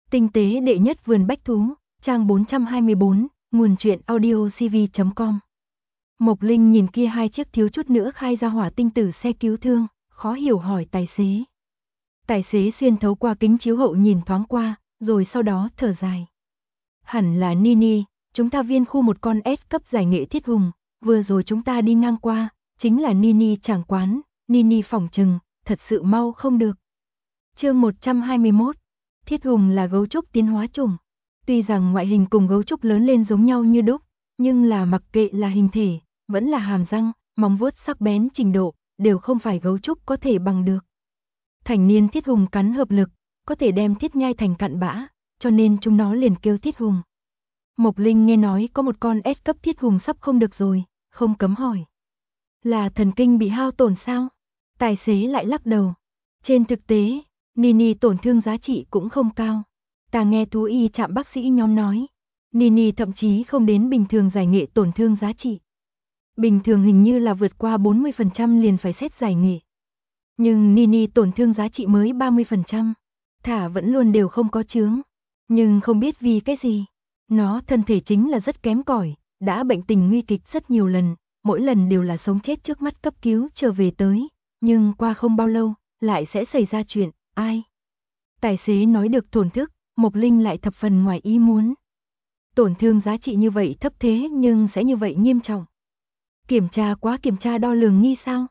Tinh tế đệ nhất vườn bách thú, trang 424, nguồn truyện audiocv.com. Mộc Linh nhìn kia hai chiếc thiếu chút nữa khai ra hỏa tinh tử xe cứu thương, khó hiểu hỏi tài xế. Tài xế xuyên thấu qua kính chiếu hậu nhìn thoáng qua, rồi sau đó thở dài. Hẳn là Nini, chúng ta viên khu một con S cấp giải nghệ thiết hùng, vừa rồi chúng ta đi ngang qua, chính là Nini chàng quán, Nini phỏng chừng, thật sự mau không được. Chương 121, thiết hùng là gấu trúc tiến hóa chủng. Tuy rằng ngoại hình cùng gấu trúc lớn lên giống nhau như đúc, nhưng là mặc kệ là hình thể, vẫn là hàm răng, móng vuốt sắc bén trình độ, đều không phải gấu trúc có thể bằng được. Thành niên thiết hùng cắn hợp lực, có thể đem thiết nhai thành cặn bã, cho nên chúng nó liền kêu thiết hùng. Mộc Linh nghe nói có một con S cấp thiết hùng sắp không được rồi, không cấm hỏi. Là thần kinh bị hao tổn sao? Tài xế lại lắc đầu. Trên thực tế, Nini tổn thương giá trị cũng không cao. Ta nghe thú y trạm bác sĩ nhóm nói, Nini thậm chí không đến bình thường giải nghệ tổn thương giá trị. Bình thường hình như là vượt qua 40% liền phải xét giải nghệ. Nhưng Nini tổn thương giá trị mới 30%, thả vẫn luôn đều không có chướng. Nhưng không biết vì cái gì, nó thân thể chính là rất kém cỏi, đã bệnh tình nguy kịch rất nhiều lần, mỗi lần đều là sống chết trước mắt cấp cứu trở về tới, nhưng qua không bao lâu, lại sẽ xảy ra chuyện, ai? Tài xế nói được thổn thức, Mộc Linh lại thập phần ngoài ý muốn. Tổn thương giá trị như vậy thấp thế nhưng sẽ như vậy nghiêm trọng. Kiểm tra đo lường nghi sao?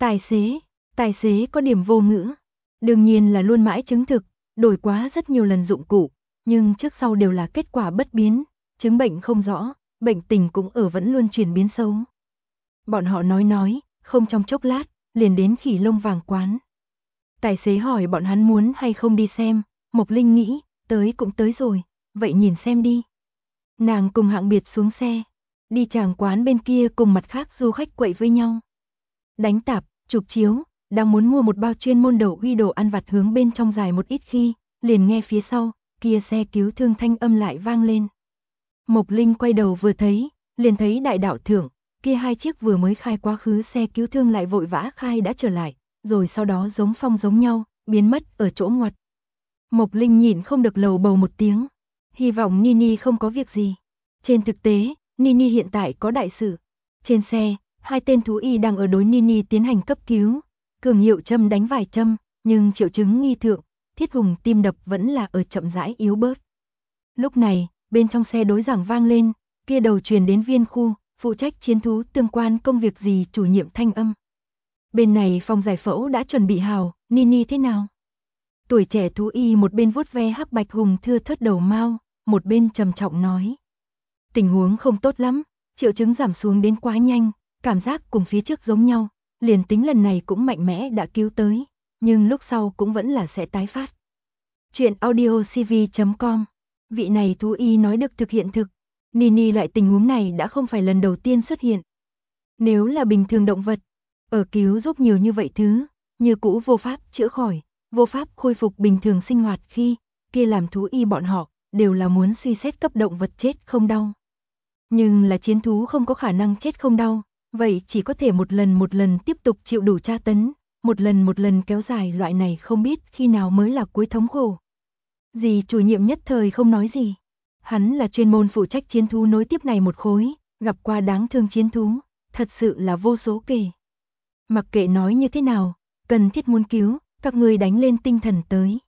Tài xế có điểm vô ngữ. Đương nhiên là luôn mãi chứng thực, đổi quá rất nhiều lần dụng cụ, nhưng trước sau đều là kết quả bất biến, chứng bệnh không rõ, bệnh tình cũng ở vẫn luôn chuyển biến xấu. Bọn họ nói, không trong chốc lát, liền đến Khỉ Lông Vàng quán. Tài xế hỏi bọn hắn muốn hay không đi xem, Mộc Linh nghĩ, tới cũng tới rồi, vậy nhìn xem đi. Nàng cùng hạng biệt xuống xe, đi chàng quán bên kia cùng mặt khác du khách quậy với nhau. Đánh tạp, chụp chiếu, đang muốn mua một bao chuyên môn đậu uy đồ ăn vặt hướng bên trong dài một ít khi, liền nghe phía sau, kia xe cứu thương thanh âm lại vang lên. Mộc Linh quay đầu vừa thấy, liền thấy đại đạo thượng, kia hai chiếc vừa mới khai quá khứ xe cứu thương lại vội vã khai đã trở lại, rồi sau đó giống phong giống nhau, biến mất ở chỗ ngoặt. Mộc Linh nhịn không được lầu bầu một tiếng, hy vọng Nini không có việc gì. Trên thực tế, Nini hiện tại có đại sự. Trên xe, hai tên thú y đang ở đối Nini tiến hành cấp cứu, cường hiệu châm đánh vài châm, nhưng triệu chứng nghi thượng, thiết hùng tim đập vẫn là ở chậm rãi yếu bớt. Lúc này, bên trong xe đối giảng vang lên, kia đầu truyền đến viên khu, phụ trách chiến thú tương quan công việc gì chủ nhiệm thanh âm. Bên này phòng giải phẫu đã chuẩn bị hào, Nini thế nào? Tuổi trẻ thú y một bên vuốt ve hắc bạch hùng thưa thớt đầu mao, một bên trầm trọng nói. Tình huống không tốt lắm, triệu chứng giảm xuống đến quá nhanh, cảm giác cùng phía trước giống nhau, liền tính lần này cũng mạnh mẽ đã cứu tới, nhưng lúc sau cũng vẫn là sẽ tái phát. Chuyện audiocv.com. Vị này thú y nói được thực hiện thực, Nini loại tình huống này đã không phải lần đầu tiên xuất hiện. Nếu là bình thường động vật, ở cứu giúp nhiều như vậy thứ, như cũ vô pháp chữa khỏi, vô pháp khôi phục bình thường sinh hoạt khi, kia làm thú y bọn họ, đều là muốn suy xét cấp động vật chết không đau. Nhưng là chiến thú không có khả năng chết không đau, vậy chỉ có thể một lần tiếp tục chịu đủ tra tấn, một lần kéo dài loại này không biết khi nào mới là cuối thống khổ. Dì chủ nhiệm nhất thời không nói gì. Hắn là chuyên môn phụ trách chiến thú nối tiếp này một khối, gặp qua đáng thương chiến thú, thật sự là vô số kể. Mặc kệ nói như thế nào, cần thiết muốn cứu, các người đánh lên tinh thần tới.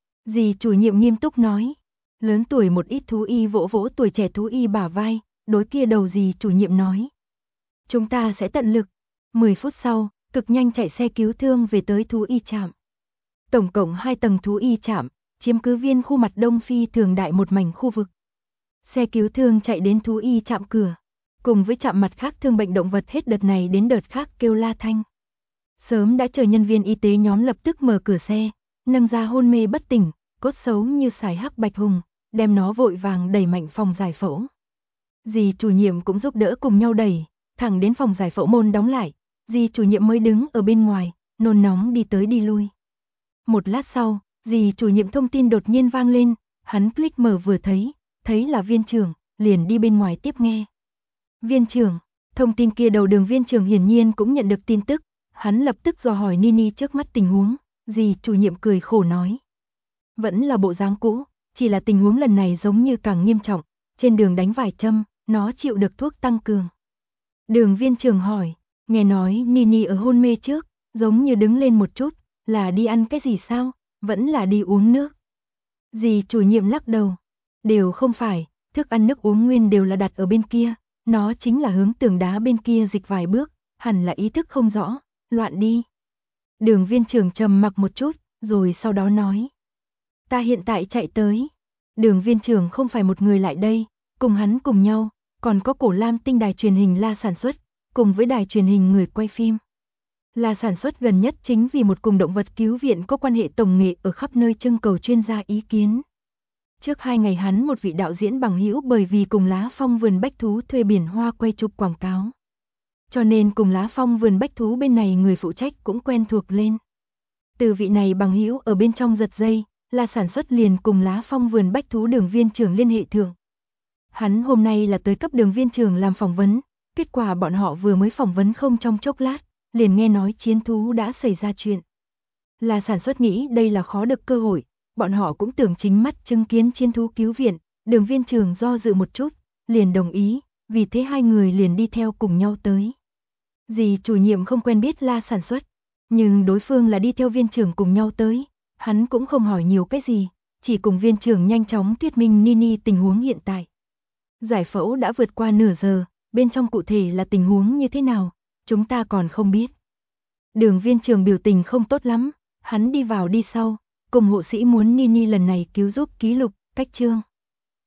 Dì chủ nhiệm nghiêm túc nói, lớn tuổi một ít thú y vỗ vỗ tuổi trẻ thú y bả vai, đối kia đầu dì chủ nhiệm nói. Chúng ta sẽ tận lực. 10 phút sau, cực nhanh chạy xe cứu thương về tới thú y trạm. Tổng cộng 2 tầng thú y trạm, chiếm cứ viên khu mặt đông phi thường đại một mảnh khu vực. Xe cứu thương chạy đến thú y trạm cửa, cùng với trạm mặt khác thương bệnh động vật hết đợt này đến đợt khác kêu la thanh. Sớm đã chờ nhân viên y tế nhóm lập tức mở cửa xe, nâng ra hôn mê bất tỉnh, cốt xấu như sải hắc bạch hùng, đem nó vội vàng đẩy mạnh phòng giải phẫu. Dì chủ nhiệm cũng giúp đỡ cùng nhau đẩy, thẳng đến phòng giải phẫu môn đóng lại, dì chủ nhiệm mới đứng ở bên ngoài, nôn nóng đi tới đi lui. Một lát sau, dì chủ nhiệm thông tin đột nhiên vang lên, hắn click mở vừa thấy là viên trưởng, liền đi bên ngoài tiếp nghe. Viên trưởng, thông tin kia đầu đường viên trưởng hiển nhiên cũng nhận được tin tức, hắn lập tức dò hỏi Nini trước mắt tình huống, dì chủ nhiệm cười khổ nói. Vẫn là bộ dáng cũ, chỉ là tình huống lần này giống như càng nghiêm trọng, trên đường đánh vài châm, nó chịu được thuốc tăng cường. Đường viên trưởng hỏi, nghe nói Nini ở hôn mê trước, giống như đứng lên một chút, là đi ăn cái gì sao, vẫn là đi uống nước. Dì chủ nhiệm lắc đầu, đều không phải, thức ăn nước uống nguyên đều là đặt ở bên kia, nó chính là hướng tường đá bên kia dịch vài bước, hẳn là ý thức không rõ, loạn đi. Đường viên trưởng trầm mặc một chút, rồi sau đó nói, ta hiện tại chạy tới. Đường viên trưởng không phải một người lại đây, cùng hắn cùng nhau, còn có Cổ Lam Tinh đài truyền hình La sản xuất, cùng với đài truyền hình người quay phim. La sản xuất gần nhất chính vì một cùng động vật cứu viện có quan hệ tổng nghệ ở khắp nơi trưng cầu chuyên gia ý kiến. Trước 2 ngày hắn một vị đạo diễn bằng hữu bởi vì cùng Lá Phong vườn bách thú thuê biển hoa quay chụp quảng cáo. Cho nên cùng Lá Phong vườn bách thú bên này người phụ trách cũng quen thuộc lên. Từ vị này bằng hữu ở bên trong giật dây, La sản xuất liền cùng Lá Phong vườn bách thú đường viên trưởng liên hệ thượng. Hắn hôm nay là tới cấp đường viên trưởng làm phỏng vấn, kết quả bọn họ vừa mới phỏng vấn không trong chốc lát, liền nghe nói chiến thú đã xảy ra chuyện. La sản xuất nghĩ đây là khó được cơ hội, bọn họ cũng tưởng chính mắt chứng kiến chiến thú cứu viện, đường viên trưởng do dự một chút, liền đồng ý, vì thế hai người liền đi theo cùng nhau tới. Dì chủ nhiệm không quen biết La sản xuất, nhưng đối phương là đi theo viên trưởng cùng nhau tới, hắn cũng không hỏi nhiều cái gì, chỉ cùng viên trưởng nhanh chóng thuyết minh Nini tình huống hiện tại. Giải phẫu đã vượt qua nửa giờ, bên trong cụ thể là tình huống như thế nào, chúng ta còn không biết. Đường viên trưởng biểu tình không tốt lắm, hắn đi vào đi sau, cùng hộ sĩ muốn Nini lần này cứu giúp ký lục, cách chương.